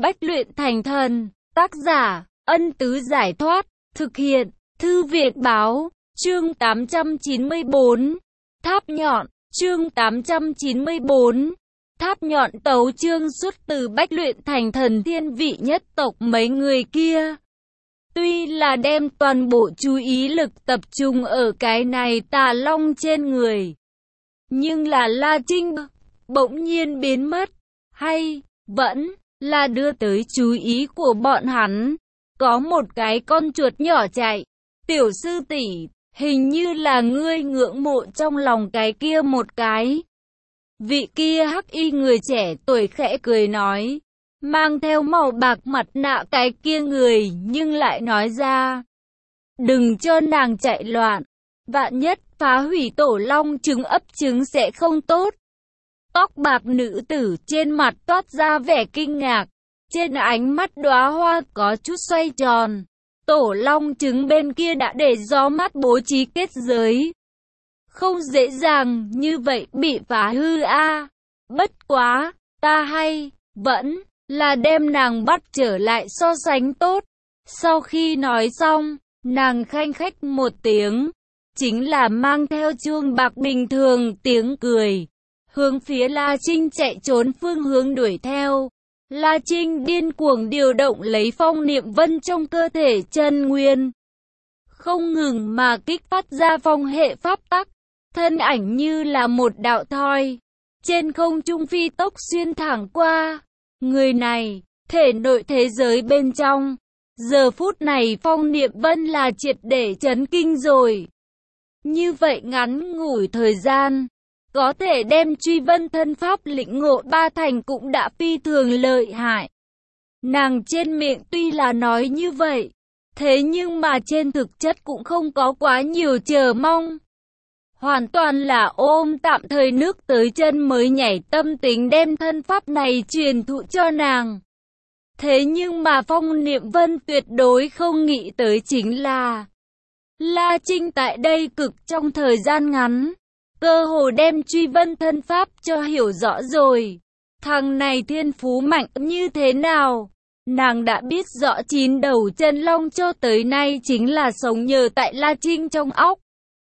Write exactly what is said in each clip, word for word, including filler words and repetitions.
Bách luyện thành thần. Tác giả, Ân Tứ Giải Thoát. Thực hiện, Thư Việt Báo. Chương tám trăm chín mươi bốn. Tháp nhọn. Chương tám trăm chín mươi bốn. Tháp nhọn. Tấu chương xuất từ Bách luyện thành thần thiên vị nhất tộc mấy người kia. Tuy là đem toàn bộ chú ý lực tập trung ở cái này tà long trên người, nhưng là La Trinh bỗng nhiên biến mất, hay vẫn là đưa tới chú ý của bọn hắn. Có một cái con chuột nhỏ chạy. Tiểu sư tỷ, hình như là ngươi ngưỡng mộ trong lòng cái kia một cái. Vị kia hắc y người trẻ tuổi khẽ cười nói, mang theo màu bạc mặt nạ cái kia người nhưng lại nói ra, đừng cho nàng chạy loạn, vạn nhất phá hủy tổ long trứng ấp trứng sẽ không tốt. Tóc bạc nữ tử trên mặt toát ra vẻ kinh ngạc, trên ánh mắt đóa hoa có chút xoay tròn. Tổ long trứng bên kia đã để gió mắt bố trí kết giới, không dễ dàng như vậy bị phá hư a. Bất quá, ta hay vẫn là đem nàng bắt trở lại so sánh tốt. Sau khi nói xong, nàng khanh khách một tiếng, chính là mang theo chuông bạc bình thường tiếng cười, hướng phía La Trinh chạy trốn phương hướng đuổi theo. La Trinh điên cuồng điều động lấy phong niệm vân trong cơ thể chân nguyên, không ngừng mà kích phát ra phong hệ pháp tắc, thân ảnh như là một đạo thoi, trên không trung phi tốc xuyên thẳng qua. Người này, thể nội thế giới bên trong, giờ phút này phong niệm vân là triệt để chấn kinh rồi. Như vậy ngắn ngủi thời gian, có thể đem truy vân thân pháp lĩnh ngộ ba thành cũng đã phi thường lợi hại. Nàng trên miệng tuy là nói như vậy, thế nhưng mà trên thực chất cũng không có quá nhiều chờ mong. Hoàn toàn là ôm tạm thời nước tới chân mới nhảy tâm tính đem thân pháp này truyền thụ cho nàng. Thế nhưng mà phong niệm vân tuyệt đối không nghĩ tới chính là La Trinh tại đây cực trong thời gian ngắn, cơ hồ đem truy vân thân pháp cho hiểu rõ rồi. Thằng này thiên phú mạnh như thế nào? Nàng đã biết rõ chín đầu chân long cho tới nay chính là sống nhờ tại La Trinh trong óc.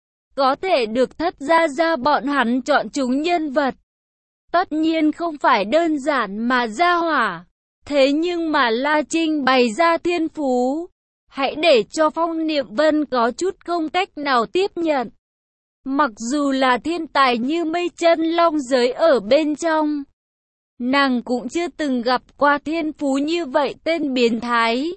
Có thể được thất gia gia bọn hắn chọn chúng nhân vật, tất nhiên không phải đơn giản mà gia hỏa. Thế nhưng mà La Trinh bày ra thiên phú, hãy để cho phong niệm vân có chút không cách nào tiếp nhận. Mặc dù là thiên tài như mây chân long giới ở bên trong, nàng cũng chưa từng gặp qua thiên phú như vậy tên biến thái.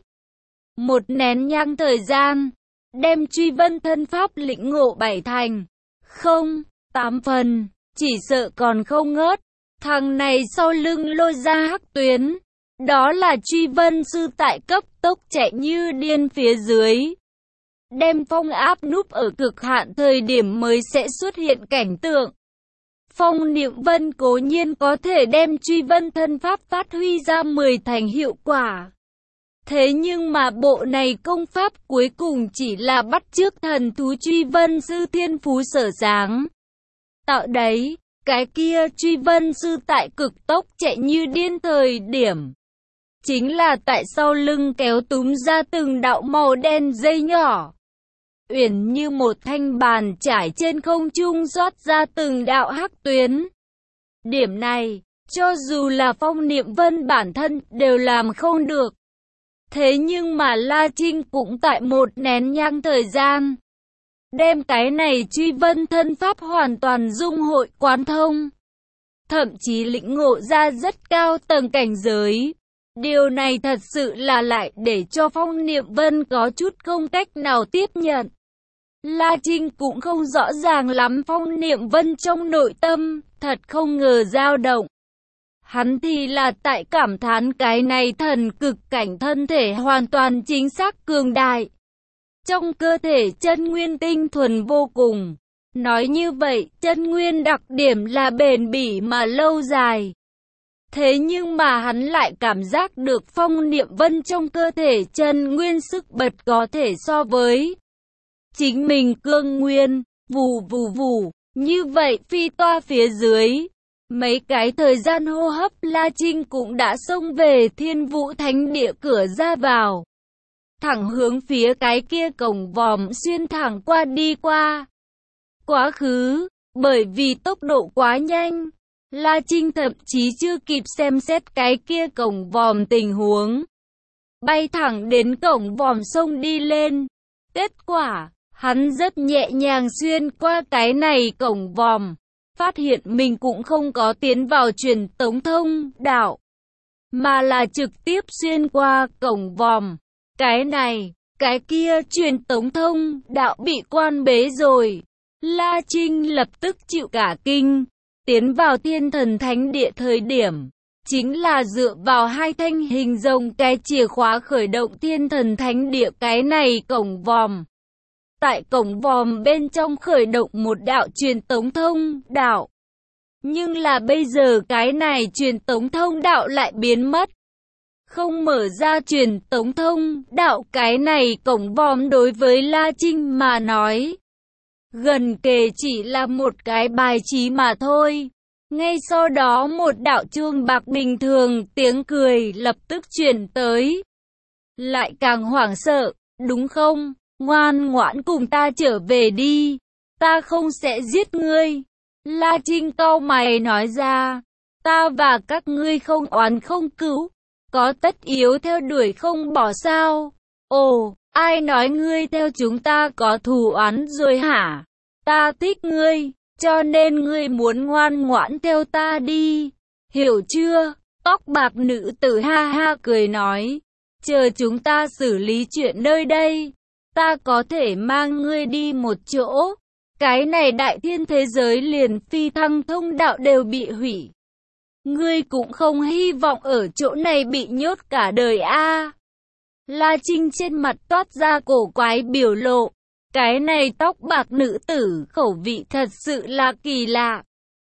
Một nén nhang thời gian, đem truy vân thân pháp lĩnh ngộ bảy thành, không, tám phần, chỉ sợ còn không ngớt. Thằng này sau lưng lôi ra hắc tuyến, đó là truy vân sư tại cấp tốc chạy như điên phía dưới. Đem phong áp núp ở cực hạn thời điểm mới sẽ xuất hiện cảnh tượng. Phong niệm vân cố nhiên có thể đem truy vân thân pháp phát huy ra mười thành hiệu quả. Thế nhưng mà bộ này công pháp cuối cùng chỉ là bắt chước thần thú truy vân sư thiên phú sở dáng. Tạo đấy, cái kia truy vân sư tại cực tốc chạy như điên thời điểm, chính là tại sau lưng kéo túm ra từng đạo màu đen dây nhỏ, uyển như một thanh bàn trải trên không trung rót ra từng đạo hắc tuyến. Điểm này, cho dù là phong niệm vân bản thân đều làm không được. Thế nhưng mà La Trinh cũng tại một nén nhang thời gian, đem cái này truy vân thân pháp hoàn toàn dung hội quán thông, thậm chí lĩnh ngộ ra rất cao tầng cảnh giới. Điều này thật sự là lại để cho phong niệm vân có chút không cách nào tiếp nhận. La Trinh cũng không rõ ràng lắm phong niệm vân trong nội tâm, thật không ngờ dao động. Hắn thì là tại cảm thán cái này thần cực cảnh thân thể hoàn toàn chính xác cường đại. Trong cơ thể chân nguyên tinh thuần vô cùng. Nói như vậy, chân nguyên đặc điểm là bền bỉ mà lâu dài. Thế nhưng mà hắn lại cảm giác được phong niệm vân trong cơ thể chân nguyên sức bật có thể so với chính mình cương nguyên, vù vù vù, như vậy phi toa phía dưới. Mấy cái thời gian hô hấp La Trinh cũng đã xông về Thiên Vũ Thánh Địa cửa ra vào. Thẳng hướng phía cái kia cổng vòm xuyên thẳng qua đi qua. Quá khứ, bởi vì tốc độ quá nhanh, La Trinh thậm chí chưa kịp xem xét cái kia cổng vòm tình huống. Bay thẳng đến cổng vòm xông đi lên. Kết quả, hắn rất nhẹ nhàng xuyên qua cái này cổng vòm. Phát hiện mình cũng không có tiến vào truyền tống thông đạo, mà là trực tiếp xuyên qua cổng vòm. Cái này, cái kia truyền tống thông đạo bị quan bế rồi. La Trinh lập tức chịu cả kinh. Tiến vào Thiên Thần Thánh Địa thời điểm, chính là dựa vào hai thanh hình rồng cái chìa khóa khởi động Thiên Thần Thánh Địa cái này cổng vòm. Tại cổng vòm bên trong khởi động một đạo truyền tống thông đạo. Nhưng là bây giờ cái này truyền tống thông đạo lại biến mất. Không mở ra truyền tống thông đạo cái này cổng vòm đối với La Trinh mà nói. Gần kề chỉ là một cái bài trí mà thôi. Ngay sau đó một đạo chuông bạc bình thường tiếng cười lập tức truyền tới. Lại càng hoảng sợ, đúng không? Ngoan ngoãn cùng ta trở về đi. Ta không sẽ giết ngươi. La Trinh cau mày nói ra. Ta và các ngươi không oán không cữu. Có tất yếu theo đuổi không bỏ sao? Ồ, ai nói ngươi theo chúng ta có thù oán rồi hả? Ta thích ngươi, cho nên ngươi muốn ngoan ngoãn theo ta đi. Hiểu chưa? Tóc bạc nữ tử ha ha cười nói. Chờ chúng ta xử lý chuyện nơi đây. Ta có thể mang ngươi đi một chỗ. Cái này đại thiên thế giới liền phi thăng thông đạo đều bị hủy. Ngươi cũng không hy vọng ở chỗ này bị nhốt cả đời a. À. La Trinh trên mặt toát ra cổ quái biểu lộ. Cái này tóc bạc nữ tử khẩu vị thật sự là kỳ lạ.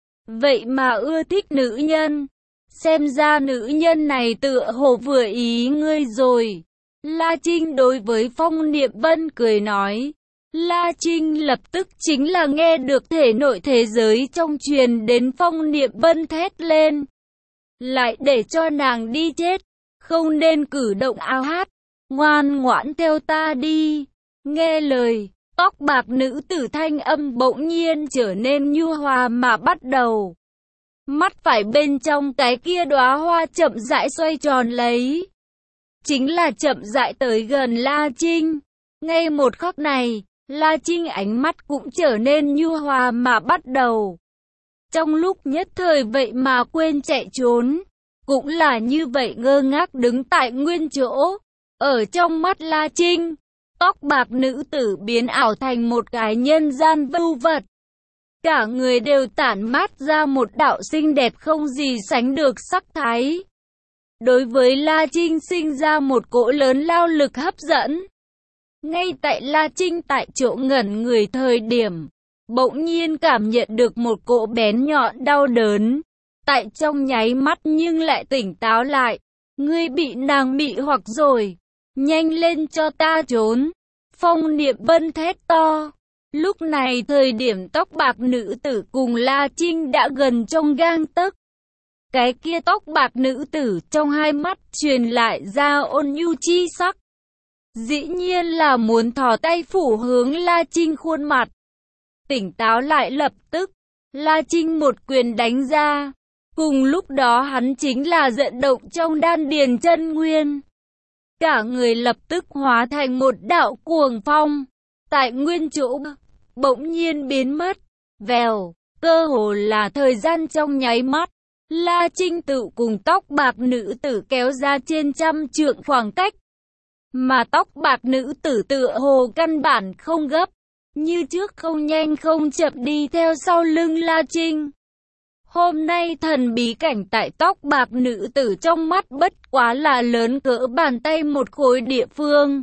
Vậy mà ưa thích nữ nhân. Xem ra nữ nhân này tựa hồ vừa ý ngươi rồi. La Trinh đối với Phong Niệm Vân cười nói. La Trinh lập tức chính là nghe được thể nội thế giới trong truyền đến Phong Niệm Vân thét lên. Lại để cho nàng đi chết. Không nên cử động ao hát. Ngoan ngoãn theo ta đi. Nghe lời, tóc bạc nữ tử thanh âm bỗng nhiên trở nên nhu hòa mà bắt đầu. Mắt phải bên trong cái kia đóa hoa chậm rãi xoay tròn lấy. Chính là chậm rãi tới gần La Trinh. Ngay một khắc này, La Trinh ánh mắt cũng trở nên nhu hòa mà bắt đầu. Trong lúc nhất thời vậy mà quên chạy trốn. Cũng là như vậy ngơ ngác đứng tại nguyên chỗ. Ở trong mắt La Trinh, tóc bạc nữ tử biến ảo thành một cái nhân gian vưu vật. Cả người đều tản mát ra một đạo xinh đẹp không gì sánh được sắc thái. Đối với La Trinh sinh ra một cỗ lớn lao lực hấp dẫn. Ngay tại La Trinh tại chỗ ngẩn người thời điểm, bỗng nhiên cảm nhận được một cỗ bén nhọn đau đớn. Tại trong nháy mắt nhưng lại tỉnh táo lại. Ngươi bị nàng mị hoặc rồi. Nhanh lên cho ta trốn. Phong Niệm Vân thét to. Lúc này thời điểm tóc bạc nữ tử cùng La Trinh đã gần trong gang tấc. Cái kia tóc bạc nữ tử trong hai mắt truyền lại ra ôn nhu chi sắc. Dĩ nhiên là muốn thò tay phủ hướng La Trinh khuôn mặt. Tỉnh táo lại lập tức, La Trinh một quyền đánh ra. Cùng lúc đó hắn chính là vận động trong đan điền chân nguyên. Cả người lập tức hóa thành một đạo cuồng phong. Tại nguyên chỗ, bỗng nhiên biến mất. Vèo, cơ hồ là thời gian trong nháy mắt. La Trinh tự cùng tóc bạc nữ tử kéo ra trên trăm trượng khoảng cách. Mà tóc bạc nữ tử tựa hồ căn bản không gấp. Như trước không nhanh không chậm đi theo sau lưng La Trinh. Hôm nay thần bí cảnh tại tóc bạc nữ tử trong mắt bất quá là lớn cỡ bàn tay một khối địa phương.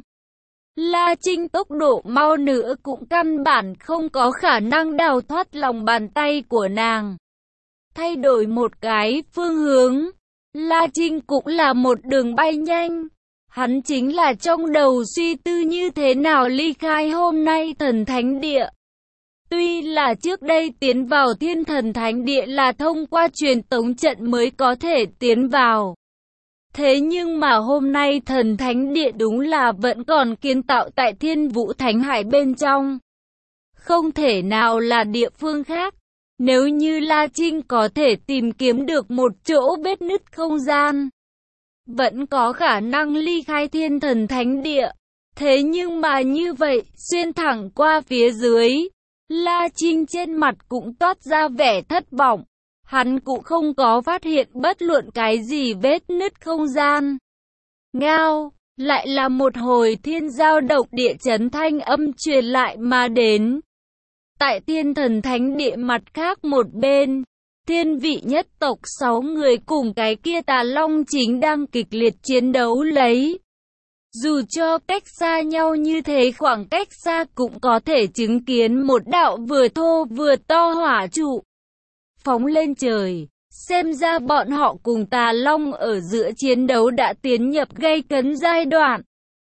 La Trinh tốc độ mau nữa cũng căn bản không có khả năng đào thoát lòng bàn tay của nàng. Thay đổi một cái phương hướng, La Trinh cũng là một đường bay nhanh. Hắn chính là trong đầu suy tư như thế nào ly khai hôm nay thần thánh địa. Tuy là trước đây tiến vào Thiên Thần Thánh Địa là thông qua truyền tống trận mới có thể tiến vào. Thế nhưng mà hôm nay Thần Thánh Địa đúng là vẫn còn kiến tạo tại Thiên Vũ Thánh Hải bên trong. Không thể nào là địa phương khác. Nếu như La Trinh có thể tìm kiếm được một chỗ vết nứt không gian, vẫn có khả năng ly khai Thiên Thần Thánh Địa. Thế nhưng mà như vậy, xuyên thẳng qua phía dưới, La Trinh trên mặt cũng toát ra vẻ thất vọng. Hắn cũng không có phát hiện bất luận cái gì vết nứt không gian. Ngao, lại là một hồi thiên giao động địa chấn thanh âm truyền lại mà đến. Tại Thiên Thần Thánh Địa mặt khác một bên, thiên vị nhất tộc sáu người cùng cái kia tà long chính đang kịch liệt chiến đấu lấy. Dù cho cách xa nhau như thế, khoảng cách xa cũng có thể chứng kiến một đạo vừa thô vừa to hỏa trụ phóng lên trời. Xem ra bọn họ cùng tà long ở giữa chiến đấu đã tiến nhập gay cấn giai đoạn.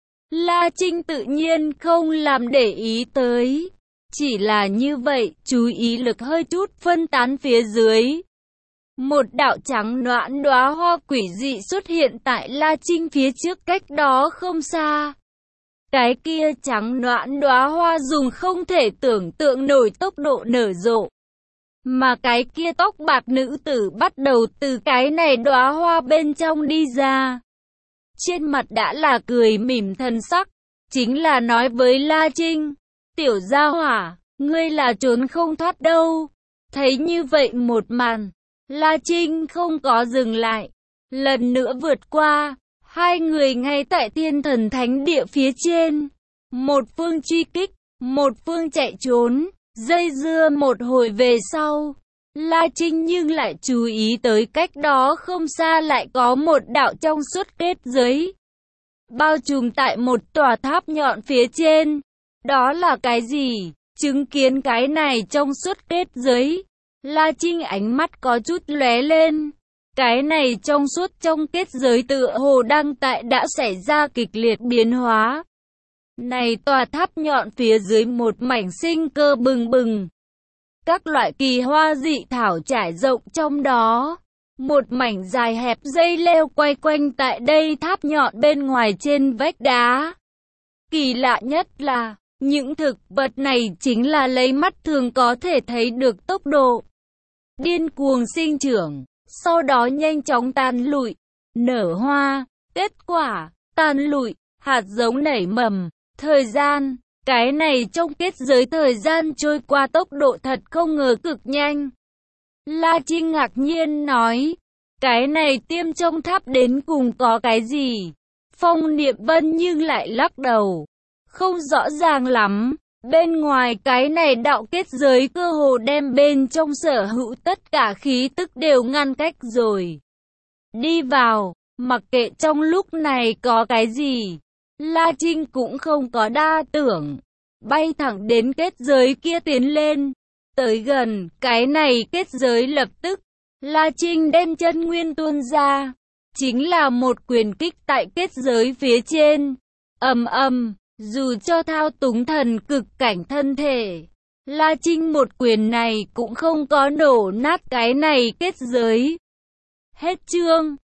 La Trinh tự nhiên không làm để ý tới. Chỉ là như vậy, chú ý lực hơi chút phân tán phía dưới. Một đạo trắng noãn đóa hoa quỷ dị xuất hiện tại La Trinh phía trước cách đó không xa. Cái kia trắng noãn đóa hoa dùng không thể tưởng tượng nổi tốc độ nở rộ. Mà cái kia tóc bạc nữ tử bắt đầu từ cái này đóa hoa bên trong đi ra. Trên mặt đã là cười mỉm thần sắc, chính là nói với La Trinh, tiểu gia hỏa, ngươi là trốn không thoát đâu. Thấy như vậy một màn, La Trinh không có dừng lại, lần nữa vượt qua, hai người ngay tại Thiên Thần Thánh Địa phía trên. Một phương truy kích, một phương chạy trốn, dây dưa một hồi về sau. La Trinh nhưng lại chú ý tới cách đó không xa lại có một đạo trong suốt kết giới, bao trùm tại một tòa tháp nhọn phía trên. Đó là cái gì? Chứng kiến cái này trong suốt kết giới, La Trinh ánh mắt có chút lóe lên. Cái này trong suốt trong kết giới tựa hồ đang tại đã xảy ra kịch liệt biến hóa. Này tòa tháp nhọn phía dưới một mảnh sinh cơ bừng bừng. Các loại kỳ hoa dị thảo trải rộng trong đó. Một mảnh dài hẹp dây leo quay quanh tại đây tháp nhọn bên ngoài trên vách đá. Kỳ lạ nhất là, những thực vật này chính là lấy mắt thường có thể thấy được tốc độ điên cuồng sinh trưởng, sau đó nhanh chóng tàn lụi, nở hoa, kết quả, tàn lụi, hạt giống nảy mầm. Thời gian, cái này trong kết giới thời gian trôi qua tốc độ thật không ngờ cực nhanh. La Trinh ngạc nhiên nói, cái này tiêm trong tháp đến cùng có cái gì? Phong Niệm Vân nhưng lại lắc đầu, không rõ ràng lắm. Bên ngoài cái này đạo kết giới cơ hồ đem bên trong sở hữu tất cả khí tức đều ngăn cách rồi. Đi vào, mặc kệ trong lúc này có cái gì, La Trinh cũng không có đa tưởng, bay thẳng đến kết giới kia tiến lên. Tới gần, cái này kết giới lập tức, La Trinh đem chân nguyên tuôn ra, chính là một quyền kích tại kết giới phía trên. Ầm ầm, dù cho thao túng thần cực cảnh thân thể, La Trinh một quyền này cũng không có nổ nát cái này kết giới. Hết chương.